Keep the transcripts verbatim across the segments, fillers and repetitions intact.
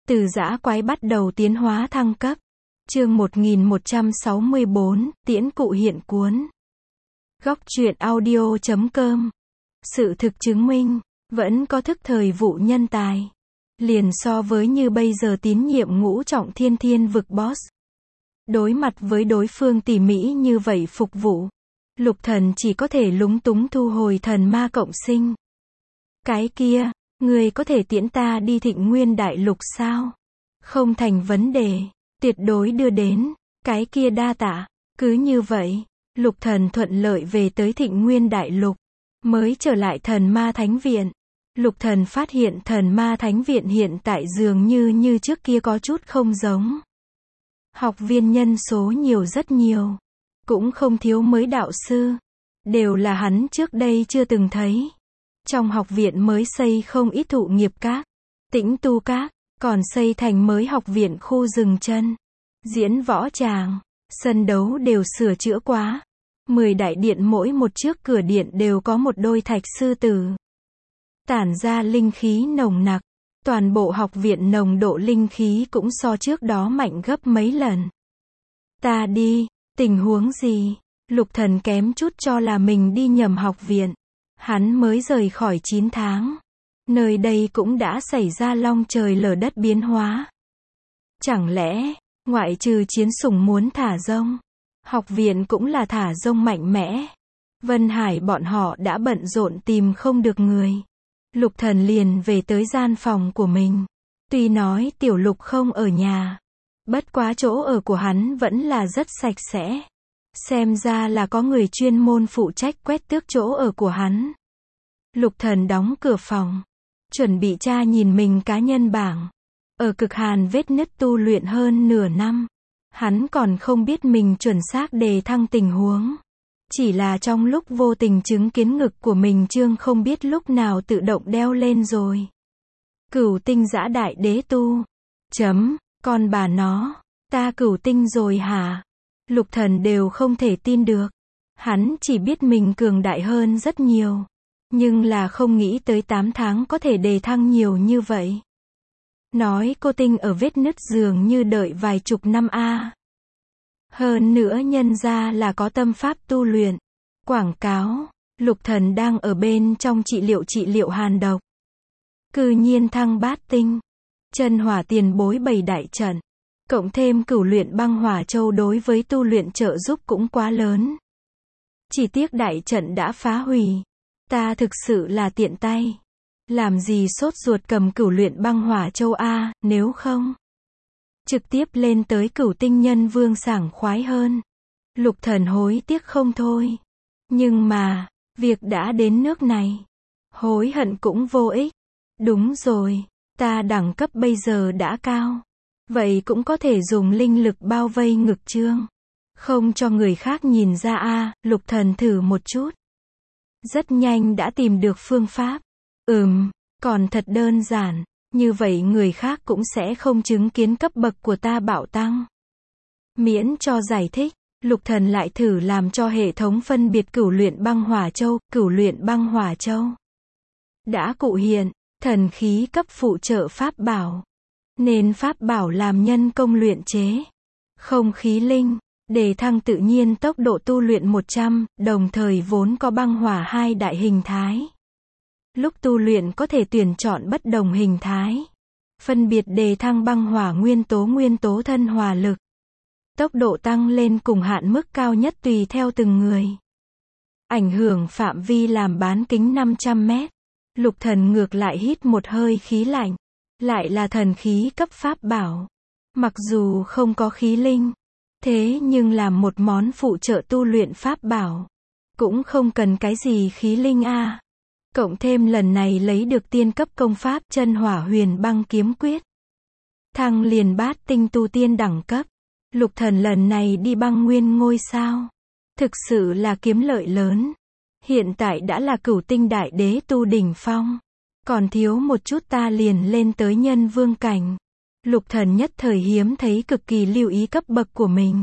Từ dã quái bắt đầu tiến hóa thăng cấp. Chương một nghìn một trăm sáu mươi bốn, tiễn cụ hiện cuốn. Góc truyện audio chấm com. Sự thực chứng minh, vẫn có thức thời vụ nhân tài. Liền so với như bây giờ tín nhiệm ngũ trọng thiên thiên vực boss. Đối mặt với đối phương tỉ mỉ như vậy phục vụ, Lục Thần chỉ có thể lúng túng thu hồi thần ma cộng sinh. Cái kia, người có thể tiễn ta đi Thịnh Nguyên Đại Lục sao? Không thành vấn đề, tuyệt đối đưa đến. Cái kia đa tạ. Cứ như vậy, Lục Thần thuận lợi về tới Thịnh Nguyên Đại Lục. Mới trở lại thần ma thánh viện. Lục Thần phát hiện thần ma thánh viện hiện tại dường như như trước kia có chút không giống. Học viên nhân số nhiều rất nhiều. Cũng không thiếu mới đạo sư. Đều là hắn trước đây chưa từng thấy. Trong học viện mới xây không ít thụ nghiệp các, tĩnh tu các, còn xây thành mới học viện khu rừng chân, diễn võ tràng, sân đấu đều sửa chữa quá. Mười đại điện mỗi một trước cửa điện đều có một đôi thạch sư tử. Tản ra linh khí nồng nặc. Toàn bộ học viện nồng độ linh khí cũng so trước đó mạnh gấp mấy lần. Ta đi, tình huống gì? Lục Thần kém chút cho là mình đi nhầm học viện. Hắn mới rời khỏi chín tháng. Nơi đây cũng đã xảy ra long trời lở đất biến hóa. Chẳng lẽ, ngoại trừ chiến sủng muốn thả rông, học viện cũng là thả rông mạnh mẽ. Vân Hải bọn họ đã bận rộn tìm không được người. Lục Thần liền về tới gian phòng của mình. Tuy nói Tiểu Lục không ở nhà, bất quá chỗ ở của hắn vẫn là rất sạch sẽ. Xem ra là có người chuyên môn phụ trách quét tước chỗ ở của hắn. Lục Thần đóng cửa phòng, chuẩn bị tra nhìn mình cá nhân bảng. Ở cực hàn vết nứt tu luyện hơn nửa năm, hắn còn không biết mình chuẩn xác đề thăng tình huống. Chỉ là trong lúc vô tình chứng kiến ngực của mình trương không biết lúc nào tự động đeo lên rồi. Cửu tinh dã đại đế tu. Chấm, con bà nó, ta cửu tinh rồi hả? Lục Thần đều không thể tin được. Hắn chỉ biết mình cường đại hơn rất nhiều. Nhưng là không nghĩ tới tám tháng có thể đề thăng nhiều như vậy. Nói cô tinh ở vết nứt dường như đợi vài chục năm a. Hơn nữa nhân ra là có tâm pháp tu luyện. Quảng cáo, Lục Thần đang ở bên trong trị liệu trị liệu hàn độc. Cư nhiên thăng bát tinh. Chân hỏa tiền bối bảy đại trận. Cộng thêm cửu luyện băng hỏa châu đối với tu luyện trợ giúp cũng quá lớn. Chỉ tiếc đại trận đã phá hủy. Ta thực sự là tiện tay. Làm gì sốt ruột cầm cửu luyện băng hỏa châu A, nếu không trực tiếp lên tới cửu tinh nhân vương sảng khoái hơn. Lục Thần hối tiếc không thôi. Nhưng mà, việc đã đến nước này. Hối hận cũng vô ích. Đúng rồi, ta đẳng cấp bây giờ đã cao. Vậy cũng có thể dùng linh lực bao vây ngực trương. Không cho người khác nhìn ra a. Lục Thần thử một chút. Rất nhanh đã tìm được phương pháp. Ừm, còn thật đơn giản. Như vậy người khác cũng sẽ không chứng kiến cấp bậc của ta bạo tăng. Miễn cho giải thích, Lục Thần lại thử làm cho hệ thống phân biệt cửu luyện băng hỏa châu, cửu luyện băng hỏa châu. Đã cụ hiện, thần khí cấp phụ trợ pháp bảo. Nên pháp bảo làm nhân công luyện chế. Không khí linh, đề thăng tự nhiên tốc độ tu luyện một trăm, đồng thời vốn có băng hỏa hai đại hình thái. Lúc tu luyện có thể tuyển chọn bất đồng hình thái. Phân biệt đề thăng băng hỏa nguyên tố nguyên tố thân hỏa lực. Tốc độ tăng lên cùng hạn mức cao nhất tùy theo từng người. Ảnh hưởng phạm vi làm bán kính năm trăm mét. Lục Thần ngược lại hít một hơi khí lạnh. Lại là thần khí cấp pháp bảo. Mặc dù không có khí linh. Thế nhưng làm một món phụ trợ tu luyện pháp bảo. Cũng không cần cái gì khí linh a. Cộng thêm lần này lấy được tiên cấp công pháp chân hỏa huyền băng kiếm quyết. Thăng liền bát tinh tu tiên đẳng cấp. Lục Thần lần này đi băng nguyên ngôi sao. Thực sự là kiếm lợi lớn. Hiện tại đã là cửu tinh đại đế tu đỉnh phong. Còn thiếu một chút ta liền lên tới nhân vương cảnh. Lục Thần nhất thời hiếm thấy cực kỳ lưu ý cấp bậc của mình.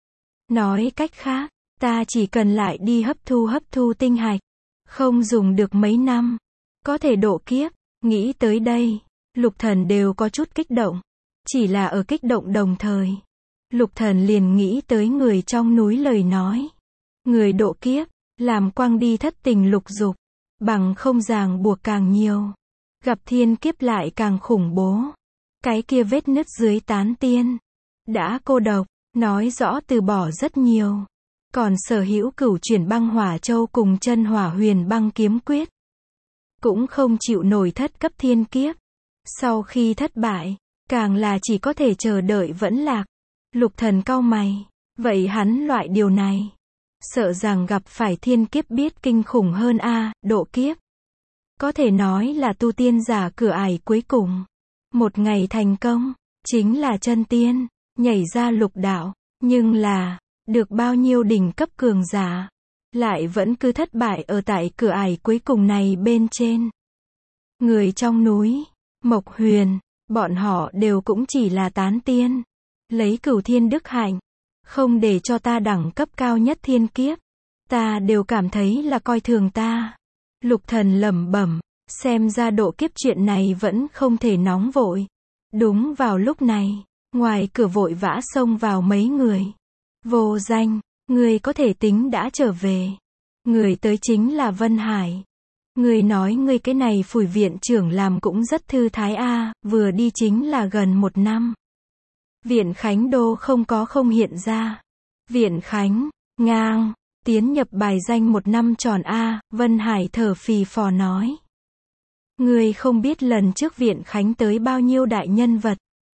Nói cách khác, ta chỉ cần lại đi hấp thu hấp thu tinh hạch. Không dùng được mấy năm. Có thể độ kiếp. Nghĩ tới đây, Lục Thần đều có chút kích động. Chỉ là ở kích động đồng thời, Lục Thần liền nghĩ tới người trong núi lời nói. Người độ kiếp, làm quăng đi thất tình lục dục, bằng không ràng buộc càng nhiều. Gặp thiên kiếp lại càng khủng bố. Cái kia vết nứt dưới tán tiên. Đã cô độc, nói rõ từ bỏ rất nhiều. Còn sở hữu cửu chuyển băng hỏa châu cùng chân hỏa huyền băng kiếm quyết. Cũng không chịu nổi thất cấp thiên kiếp. Sau khi thất bại, càng là chỉ có thể chờ đợi vẫn lạc. Lục Thần cau mày. Vậy hắn loại điều này, sợ rằng gặp phải thiên kiếp biết kinh khủng hơn a, độ kiếp. Có thể nói là tu tiên giả cửa ải cuối cùng. Một ngày thành công, chính là chân tiên, nhảy ra lục đạo. Nhưng là, được bao nhiêu đỉnh cấp cường giả, lại vẫn cứ thất bại ở tại cửa ải cuối cùng này bên trên. Người trong núi, Mộc Huyền, bọn họ đều cũng chỉ là tán tiên. Lấy cửu thiên đức hạnh, không để cho ta đẳng cấp cao nhất thiên kiếp. Ta đều cảm thấy là coi thường ta. Lục Thần lẩm bẩm, xem ra độ kiếp chuyện này vẫn không thể nóng vội. Đúng vào lúc này, ngoài cửa vội vã xông vào mấy người. Vô Danh, người có thể tính đã trở về. Người tới chính là Vân Hải. Người nói người cái này phủi viện trưởng làm cũng rất thư thái a, vừa đi chính là gần một năm. Viện Khánh Đô không có không hiện ra. Viện Khánh, ngang, tiến nhập bài danh một năm tròn a, Vân Hải thở phì phò nói. Người không biết lần trước Viện Khánh tới bao nhiêu đại nhân vật.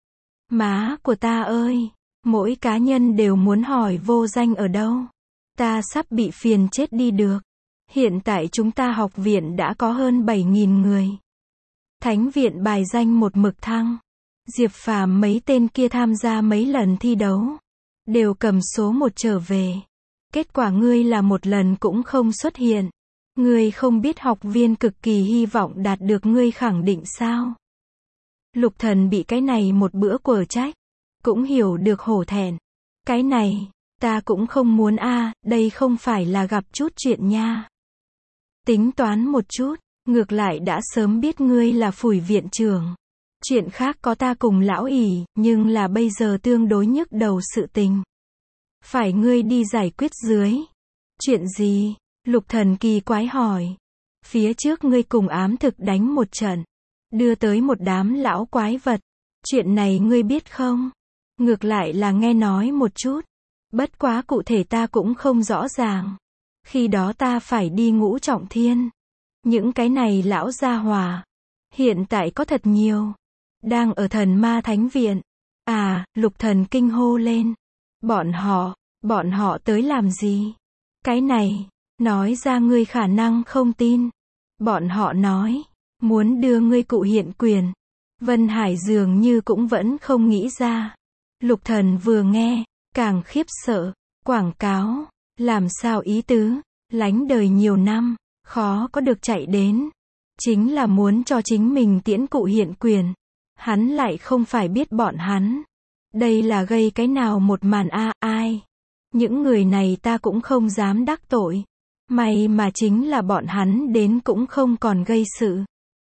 Má của ta ơi, mỗi cá nhân đều muốn hỏi Vô Danh ở đâu. Ta sắp bị phiền chết đi được. Hiện tại chúng ta học viện đã có hơn bảy nghìn người. Thánh viện bài danh một mực thăng. Diệp Phàm mấy tên kia tham gia mấy lần thi đấu, đều cầm số một trở về. Kết quả ngươi là một lần cũng không xuất hiện. Ngươi không biết học viên cực kỳ hy vọng đạt được ngươi khẳng định sao? Lục Thần bị cái này một bữa quở trách, cũng hiểu được hổ thẹn. Cái này, ta cũng không muốn a, đây không phải là gặp chút chuyện nha. Tính toán một chút, ngược lại đã sớm biết ngươi là phủi viện trưởng. Chuyện khác có ta cùng lão ỷ, nhưng là bây giờ tương đối nhức đầu sự tình. Phải ngươi đi giải quyết dưới. Chuyện gì? Lục Thần kỳ quái hỏi. Phía trước ngươi cùng ám thực đánh một trận, đưa tới một đám lão quái vật. Chuyện này ngươi biết không? Ngược lại là nghe nói một chút. Bất quá cụ thể ta cũng không rõ ràng. Khi đó ta phải đi Ngũ Trọng Thiên. Những cái này lão gia hỏa, hiện tại có thật nhiều. Đang ở Thần Ma Thánh Viện. À, Lục Thần kinh hô lên. Bọn họ, bọn họ tới làm gì? Cái này, nói ra ngươi khả năng không tin. Bọn họ nói, muốn đưa ngươi cụ hiện quyền. Vân Hải dường như cũng vẫn không nghĩ ra. Lục Thần vừa nghe, càng khiếp sợ. Quảng cáo, làm sao ý tứ, lánh đời nhiều năm, khó có được chạy đến. Chính là muốn cho chính mình tiễn cụ hiện quyền. Hắn lại không phải biết bọn hắn. Đây là gây cái nào một màn a, ai? Những người này ta cũng không dám đắc tội. May mà chính là bọn hắn đến cũng không còn gây sự.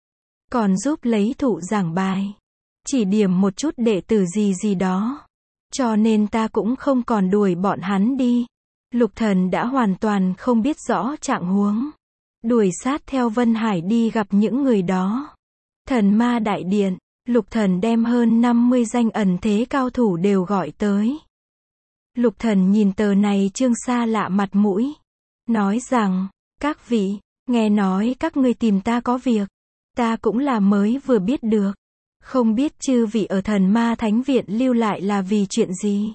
Còn giúp lấy thụ giảng bài. Chỉ điểm một chút đệ tử gì gì đó. Cho nên ta cũng không còn đuổi bọn hắn đi. Lục Thần đã hoàn toàn không biết rõ trạng huống. Đuổi sát theo Vân Hải đi gặp những người đó. Thần Ma Đại Điện. Lục Thần đem hơn năm mươi danh ẩn thế cao thủ đều gọi tới. Lục Thần nhìn tờ này chương xa lạ mặt mũi. Nói rằng, các vị, nghe nói các ngươi tìm ta có việc. Ta cũng là mới vừa biết được. Không biết chư vị ở Thần Ma Thánh Viện lưu lại là vì chuyện gì.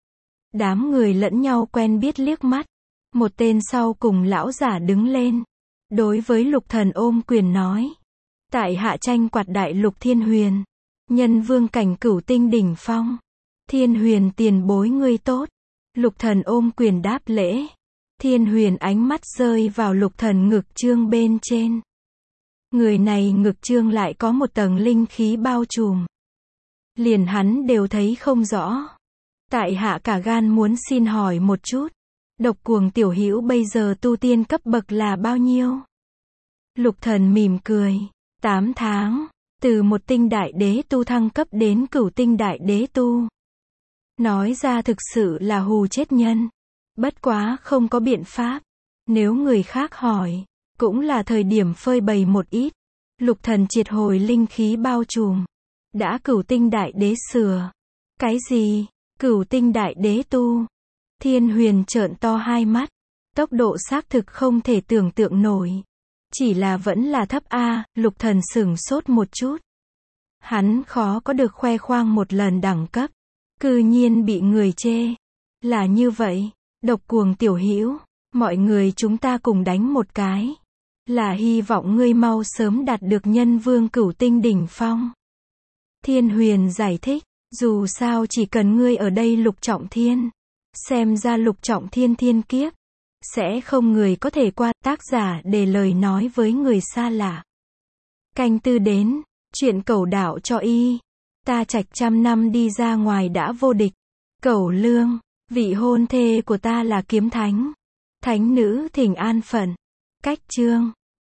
Đám người lẫn nhau quen biết liếc mắt. Một tên sau cùng lão giả đứng lên. Đối với Lục Thần ôm quyền nói. Tại hạ tranh quạt đại lục Thiên Huyền. Nhân vương cảnh cửu tinh đỉnh phong. Thiên Huyền tiền bối ngươi tốt. Lục Thần ôm quyền đáp lễ. Thiên Huyền ánh mắt rơi vào Lục Thần ngực trương bên trên. Người này ngực trương lại có một tầng linh khí bao trùm. Liền hắn đều thấy không rõ. Tại hạ cả gan muốn xin hỏi một chút. Độc Cuồng tiểu hữu bây giờ tu tiên cấp bậc là bao nhiêu? Lục Thần mỉm cười. Tám tháng. Từ một tinh đại đế tu thăng cấp đến cửu tinh đại đế tu. Nói ra thực sự là hù chết nhân. Bất quá không có biện pháp. Nếu người khác hỏi, cũng là thời điểm phơi bày một ít. Lục thần triệt hồi linh khí bao trùm. Đã cửu tinh đại đế sửa. Cái gì? Cửu tinh đại đế tu. Thiên Huyền trợn to hai mắt. Tốc độ xác thực không thể tưởng tượng nổi. Chỉ là vẫn là thấp a, lục thần sửng sốt một chút. Hắn khó có được khoe khoang một lần đẳng cấp. Cư nhiên bị người chê. Là như vậy, độc cuồng tiểu hữu, mọi người chúng ta cùng đánh một cái. Là hy vọng ngươi mau sớm đạt được nhân vương cửu tinh đỉnh phong. Thiên Huyền giải thích, dù sao chỉ cần ngươi ở đây lục trọng thiên. Xem ra lục trọng thiên thiên kiếp. Sẽ không người có thể qua, tác giả để lời nói với người xa lạ. Canh tư đến, chuyện cẩu đạo cho y. Ta trạch trăm năm đi ra ngoài đã vô địch. Cẩu lương, vị hôn thê của ta là kiếm thánh. Thánh nữ thỉnh an phận. Cách chương.